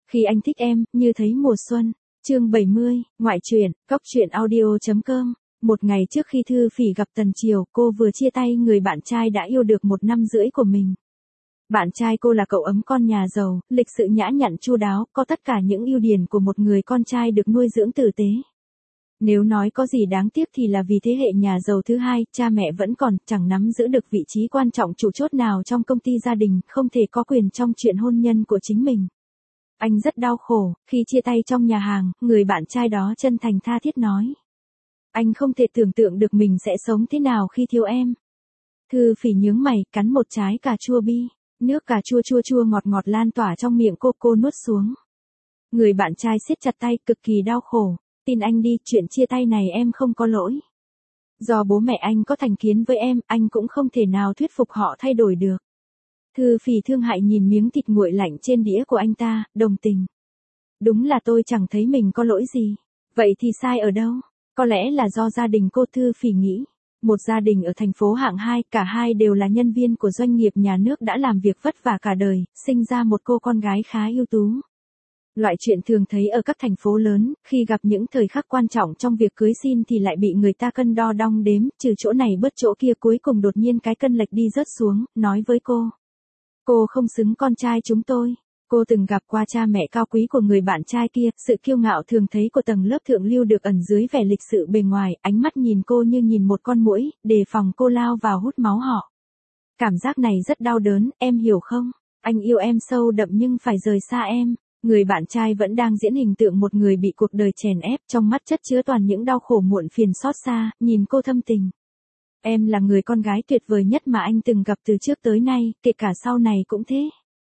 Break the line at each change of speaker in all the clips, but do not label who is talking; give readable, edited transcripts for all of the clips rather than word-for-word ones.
Khi anh thích em, như thấy mùa xuân. Chương 70, ngoại truyện, góc truyện audio.com. Một ngày trước khi Thư Phỉ gặp Tần Triều, cô vừa chia tay người bạn trai đã yêu được 1 năm rưỡi của mình. Bạn trai cô là cậu ấm con nhà giàu, lịch sự nhã nhặn chu đáo, có tất cả những ưu điểm của một người con trai được nuôi dưỡng tử tế. Nếu nói có gì đáng tiếc thì là vì thế hệ nhà giàu thứ hai, cha mẹ vẫn còn, chẳng nắm giữ được vị trí quan trọng trụ chốt nào trong công ty gia đình, không thể có quyền trong chuyện hôn nhân của chính mình. Anh rất đau khổ, khi chia tay trong nhà hàng, người bạn trai đó chân thành tha thiết nói. Anh không thể tưởng tượng được mình sẽ sống thế nào khi thiếu em. Thư Phỉ nhướng mày, cắn một trái cà chua bi. Nước cà chua chua chua ngọt ngọt lan tỏa trong miệng cô nuốt xuống. Người bạn trai siết chặt tay, cực kỳ đau khổ. Tin anh đi, chuyện chia tay này em không có lỗi. Do bố mẹ anh có thành kiến với em, anh cũng không thể nào thuyết phục họ thay đổi được. Thư Phỉ thương hại nhìn miếng thịt nguội lạnh trên đĩa của anh ta, đồng tình. Đúng là tôi chẳng thấy mình có lỗi gì. Vậy thì sai ở đâu? Có lẽ là do gia đình cô. Thư Phỉ nghĩ. Một gia đình ở thành phố hạng 2, cả hai đều là nhân viên của doanh nghiệp nhà nước đã làm việc vất vả cả đời, sinh ra một cô con gái khá ưu tú. Loại chuyện thường thấy ở các thành phố lớn, khi gặp những thời khắc quan trọng trong việc cưới xin thì lại bị người ta cân đo đong đếm, trừ chỗ này bớt chỗ kia, cuối cùng đột nhiên cái cân lệch đi rớt xuống, nói với cô. Cô không xứng con trai chúng tôi. Cô từng gặp qua cha mẹ cao quý của người bạn trai kia, sự kiêu ngạo thường thấy của tầng lớp thượng lưu được ẩn dưới vẻ lịch sự bề ngoài, ánh mắt nhìn cô như nhìn một con muỗi, đề phòng cô lao vào hút máu họ. Cảm giác này rất đau đớn, em hiểu không? Anh yêu em sâu đậm nhưng phải rời xa em. Người bạn trai vẫn đang diễn hình tượng một người bị cuộc đời chèn ép, trong mắt chất chứa toàn những đau khổ muộn phiền xót xa, nhìn cô thâm tình. Em là người con gái tuyệt vời nhất mà anh từng gặp từ trước tới nay, kể cả sau này cũng thế.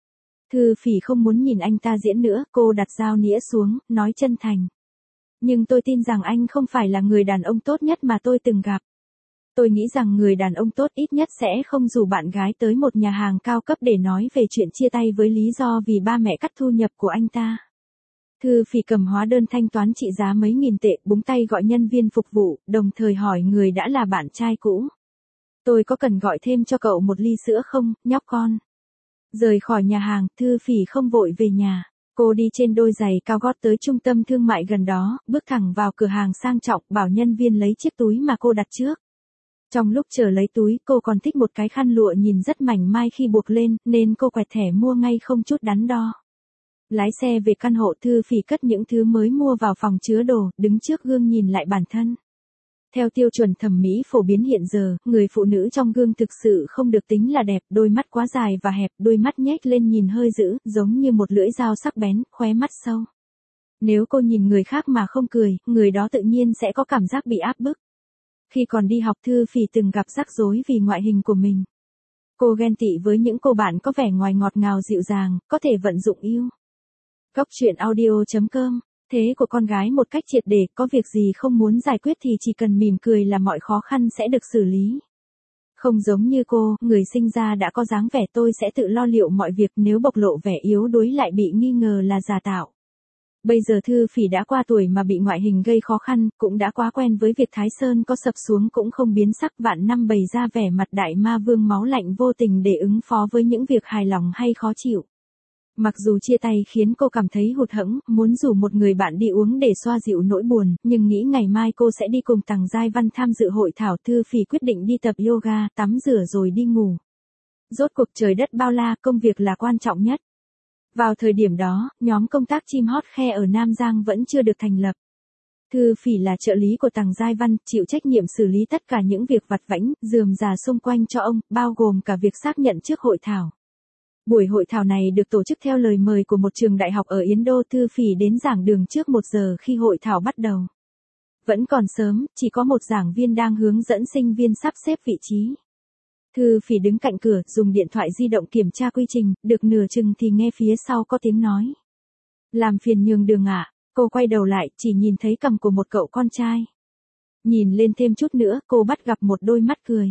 Thư Phỉ không muốn nhìn anh ta diễn nữa, cô đặt dao nĩa xuống, nói chân thành. Nhưng tôi tin rằng anh không phải là người đàn ông tốt nhất mà tôi từng gặp. Tôi nghĩ rằng người đàn ông tốt ít nhất sẽ không rủ bạn gái tới một nhà hàng cao cấp để nói về chuyện chia tay với lý do vì ba mẹ cắt thu nhập của anh ta. Thư Phỉ cầm hóa đơn thanh toán trị giá mấy nghìn tệ, búng tay gọi nhân viên phục vụ, đồng thời hỏi người đã là bạn trai cũ. Tôi có cần gọi thêm cho cậu một ly sữa không, nhóc con? Rời khỏi nhà hàng, Thư Phỉ không vội về nhà. Cô đi trên đôi giày cao gót tới trung tâm thương mại gần đó, bước thẳng vào cửa hàng sang trọng, bảo nhân viên lấy chiếc túi mà cô đặt trước. Trong lúc chờ lấy túi, cô còn thích một cái khăn lụa nhìn rất mảnh mai khi buộc lên, nên cô quẹt thẻ mua ngay không chút đắn đo. Lái xe về căn hộ, Thư Phỉ cất những thứ mới mua vào phòng chứa đồ, đứng trước gương nhìn lại bản thân. Theo tiêu chuẩn thẩm mỹ phổ biến hiện giờ, người phụ nữ trong gương thực sự không được tính là đẹp, đôi mắt quá dài và hẹp, đôi mắt nhếch lên nhìn hơi dữ, giống như một lưỡi dao sắc bén, khóe mắt sâu. Nếu cô nhìn người khác mà không cười, người đó tự nhiên sẽ có cảm giác bị áp bức. Khi còn đi học, Thư Phỉ từng gặp rắc rối vì ngoại hình của mình. Cô ghen tị với những cô bạn có vẻ ngoài ngọt ngào dịu dàng, có thể vận dụng yêu. Góc truyện audio.com. Thế của con gái một cách triệt để, có việc gì không muốn giải quyết thì chỉ cần mỉm cười là mọi khó khăn sẽ được xử lý. Không giống như cô, người sinh ra đã có dáng vẻ tôi sẽ tự lo liệu mọi việc, nếu bộc lộ vẻ yếu đuối lại bị nghi ngờ là giả tạo. Bây giờ Thư Phỉ đã qua tuổi mà bị ngoại hình gây khó khăn, cũng đã quá quen với việc Thái Sơn có sập xuống cũng không biến sắc, vạn năm bày ra vẻ mặt đại ma vương máu lạnh vô tình để ứng phó với những việc hài lòng hay khó chịu. Mặc dù chia tay khiến cô cảm thấy hụt hẫng, muốn rủ một người bạn đi uống để xoa dịu nỗi buồn, nhưng nghĩ ngày mai cô sẽ đi cùng Tằng Giai Văn tham dự hội thảo, Thư Phỉ quyết định đi tập yoga, tắm rửa rồi đi ngủ. Rốt cuộc trời đất bao la, công việc là quan trọng nhất. Vào thời điểm đó, nhóm công tác chim hót khe ở Nam Giang vẫn chưa được thành lập. Thư Phỉ là trợ lý của Tằng Giai Văn, chịu trách nhiệm xử lý tất cả những việc vặt vãnh, rườm rà xung quanh cho ông, bao gồm cả việc xác nhận trước hội thảo. Buổi hội thảo này được tổ chức theo lời mời của một trường đại học ở Yến Đô. Thư Phỉ đến giảng đường trước 1 giờ khi hội thảo bắt đầu. Vẫn còn sớm, chỉ có một giảng viên đang hướng dẫn sinh viên sắp xếp vị trí. Thư Phỉ đứng cạnh cửa, dùng điện thoại di động kiểm tra quy trình, được nửa chừng thì nghe phía sau có tiếng nói. Làm phiền nhường đường ạ. Cô quay đầu lại, chỉ nhìn thấy cằm của một cậu con trai. Nhìn lên thêm chút nữa, cô bắt gặp một đôi mắt cười.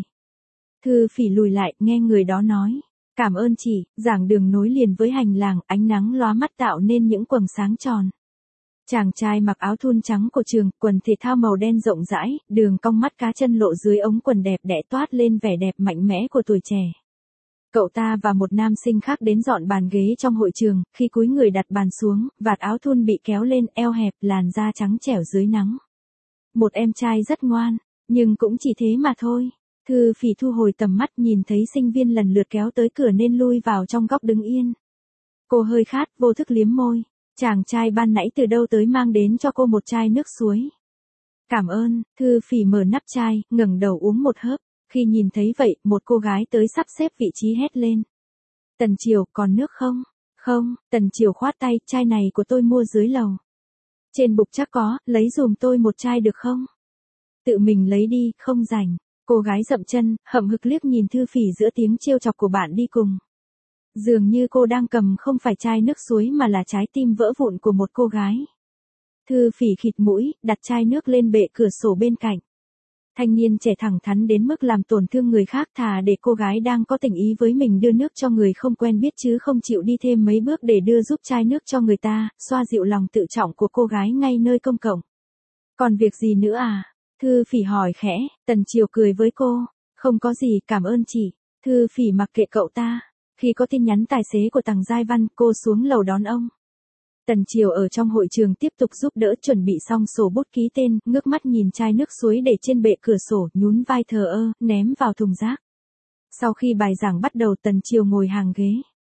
Thư Phỉ lùi lại, nghe người đó nói. Cảm ơn chị. Giảng đường nối liền với hành lang, ánh nắng lóa mắt tạo nên những quầng sáng tròn. Chàng trai mặc áo thun trắng của trường, quần thể thao màu đen rộng rãi, đường cong mắt cá chân lộ dưới ống quần đẹp đẽ toát lên vẻ đẹp mạnh mẽ của tuổi trẻ. Cậu ta và một nam sinh khác đến dọn bàn ghế trong hội trường, khi cúi người đặt bàn xuống, vạt áo thun bị kéo lên, eo hẹp, làn da trắng trẻo dưới nắng. Một em trai rất ngoan, nhưng cũng chỉ thế mà thôi. Thư Phỉ thu hồi tầm mắt, nhìn thấy sinh viên lần lượt kéo tới cửa nên lui vào trong góc đứng yên. Cô hơi khát, vô thức liếm môi. Chàng trai ban nãy từ đâu tới mang đến cho cô một chai nước suối. Cảm ơn. Thư Phỉ mở nắp chai, ngẩng đầu uống một hớp. Khi nhìn thấy vậy, một cô gái tới sắp xếp vị trí hét lên. Tần Triều, còn nước không? Không. Tần Triều khoát tay, chai này của tôi mua dưới lầu. Trên bục chắc có, lấy giùm tôi một chai được không? Tự mình lấy đi, không rảnh. Cô gái dậm chân, hậm hực liếc nhìn Thư Phỉ giữa tiếng trêu chọc của bạn đi cùng. Dường như cô đang cầm không phải chai nước suối mà là trái tim vỡ vụn của một cô gái. Thư Phỉ khịt mũi, đặt chai nước lên bệ cửa sổ bên cạnh. Thanh niên trẻ thẳng thắn đến mức làm tổn thương người khác, thà để cô gái đang có tình ý với mình đưa nước cho người không quen biết chứ không chịu đi thêm mấy bước để đưa giúp chai nước cho người ta, xoa dịu lòng tự trọng của cô gái ngay nơi công cộng. Còn việc gì nữa à? Thư Phỉ hỏi khẽ. Tần Triều cười với cô. Không có gì, cảm ơn chị. Thư Phỉ mặc kệ cậu ta. Khi có tin nhắn tài xế của Tằng Giai Văn, cô xuống lầu đón ông. Tần Triều ở trong hội trường tiếp tục giúp đỡ chuẩn bị xong sổ bút ký tên, ngước mắt nhìn chai nước suối để trên bệ cửa sổ, nhún vai thờ ơ, ném vào thùng rác. Sau khi bài giảng bắt đầu, Tần Triều ngồi hàng ghế.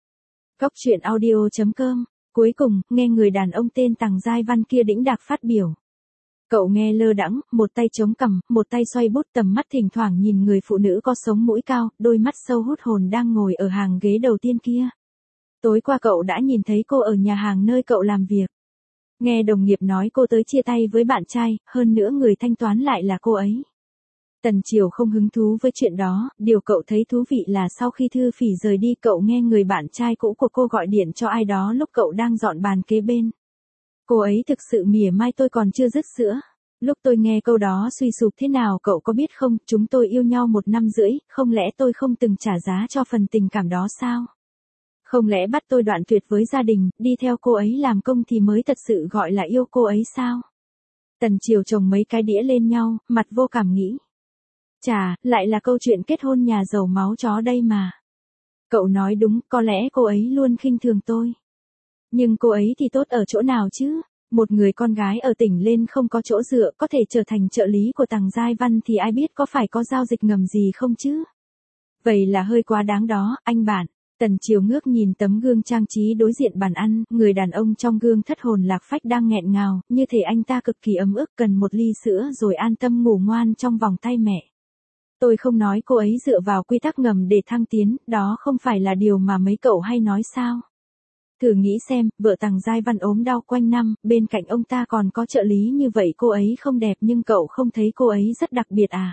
Góc truyện audio.com. Cuối cùng, nghe người đàn ông tên Tằng Giai Văn kia đĩnh đạc phát biểu. Cậu nghe lơ đãng, một tay chống cằm, một tay xoay bút, tầm mắt thỉnh thoảng nhìn người phụ nữ có sống mũi cao, đôi mắt sâu hút hồn đang ngồi ở hàng ghế đầu tiên kia. Tối qua cậu đã nhìn thấy cô ở nhà hàng nơi cậu làm việc. Nghe đồng nghiệp nói cô tới chia tay với bạn trai, hơn nữa người thanh toán lại là cô ấy. Tần Triều không hứng thú với chuyện đó, điều cậu thấy thú vị là sau khi Thư Phỉ rời đi cậu nghe người bạn trai cũ của cô gọi điện cho ai đó lúc cậu đang dọn bàn kế bên. Cô ấy thực sự mỉa mai tôi còn chưa dứt sữa. Lúc tôi nghe câu đó suy sụp thế nào cậu có biết không, chúng tôi yêu nhau 1 năm rưỡi, không lẽ tôi không từng trả giá cho phần tình cảm đó sao? Không lẽ bắt tôi đoạn tuyệt với gia đình, đi theo cô ấy làm công thì mới thật sự gọi là yêu cô ấy sao? Tần Triều chồng mấy cái đĩa lên nhau, mặt vô cảm nghĩ. Chà, lại là câu chuyện kết hôn nhà giàu máu chó đây mà. Cậu nói đúng, có lẽ cô ấy luôn khinh thường tôi. Nhưng cô ấy thì tốt ở chỗ nào chứ? Một người con gái ở tỉnh lên không có chỗ dựa có thể trở thành trợ lý của Tằng Giai Văn thì ai biết có phải có giao dịch ngầm gì không chứ? Vậy là hơi quá đáng đó, anh bạn. Tần Triều ngước nhìn tấm gương trang trí đối diện bàn ăn, người đàn ông trong gương thất hồn lạc phách đang nghẹn ngào, như thể anh ta cực kỳ ấm ức cần một ly sữa rồi an tâm ngủ ngoan trong vòng tay mẹ. Tôi không nói cô ấy dựa vào quy tắc ngầm để thăng tiến, đó không phải là điều mà mấy cậu hay nói sao? Thử nghĩ xem, vợ Tằng Giai Văn ốm đau quanh năm, bên cạnh ông ta còn có trợ lý như vậy, cô ấy không đẹp nhưng cậu không thấy cô ấy rất đặc biệt à?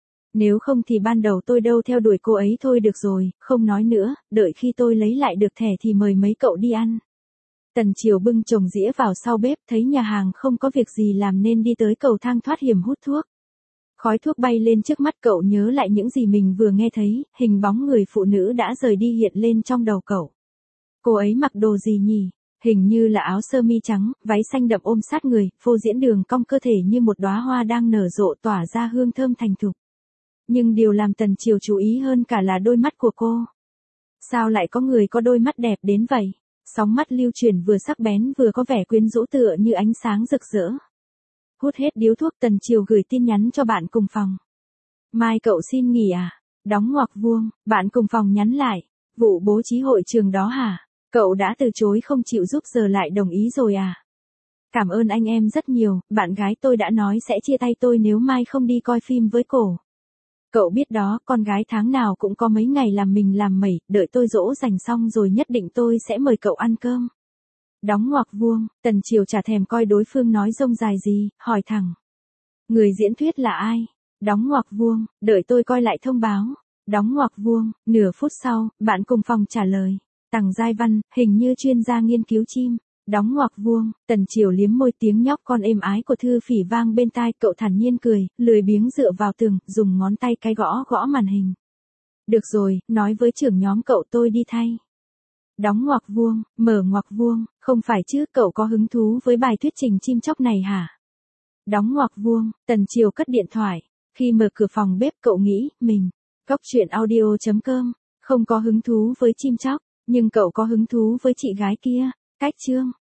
Nếu không thì ban đầu tôi đâu theo đuổi cô ấy thôi được rồi, không nói nữa, đợi khi tôi lấy lại được thẻ thì mời mấy cậu đi ăn. Tần Triều bưng chồng dĩa vào sau bếp, thấy nhà hàng không có việc gì làm nên đi tới cầu thang thoát hiểm hút thuốc. Khói thuốc bay lên trước mắt cậu, nhớ lại những gì mình vừa nghe thấy, hình bóng người phụ nữ đã rời đi hiện lên trong đầu cậu. Cô ấy mặc đồ gì nhỉ? Hình như là áo sơ mi trắng, váy xanh đậm ôm sát người, phô diễn đường cong cơ thể như một đóa hoa đang nở rộ tỏa ra hương thơm thành thục. Nhưng điều làm Tần Triều chú ý hơn cả là đôi mắt của cô. Sao lại có người có đôi mắt đẹp đến vậy? Sóng mắt lưu chuyển vừa sắc bén vừa có vẻ quyến rũ tựa như ánh sáng rực rỡ. Hút hết điếu thuốc, Tần Triều gửi tin nhắn cho bạn cùng phòng. Mai cậu xin nghỉ à? Đóng ngoặc vuông, bạn cùng phòng nhắn lại. Vụ bố trí hội trường đó hả? Cậu đã từ chối không chịu giúp giờ lại đồng ý rồi à? Cảm ơn anh em rất nhiều, bạn gái tôi đã nói sẽ chia tay tôi nếu mai không đi coi phim với cổ. Cậu biết đó, con gái tháng nào cũng có mấy ngày làm mình làm mẩy, đợi tôi dỗ dành xong rồi nhất định tôi sẽ mời cậu ăn cơm. Đóng ngoặc vuông, Tần Triều chả thèm coi đối phương nói rông dài gì, hỏi thẳng. Người diễn thuyết là ai? Đóng ngoặc vuông, đợi tôi coi lại thông báo. Đóng ngoặc vuông, nửa phút sau, bạn cùng phòng trả lời. Tằng Giai Văn, hình như chuyên gia nghiên cứu chim. Đóng ngoặc vuông, Tần Triều liếm môi, tiếng nhóc con êm ái của Thư Phỉ vang bên tai, cậu thản nhiên cười, lười biếng dựa vào tường, dùng ngón tay cái gõ gõ màn hình. Được rồi, nói với trưởng nhóm cậu tôi đi thay. Đóng ngoặc vuông, mở ngoặc vuông, không phải chứ, cậu có hứng thú với bài thuyết trình chim chóc này hả? Đóng ngoặc vuông, Tần Triều cất điện thoại. Khi mở cửa phòng bếp cậu nghĩ, mình, góc truyện audio.com, Không có hứng thú với chim chóc, nhưng cậu có hứng thú với chị gái kia. Cách chương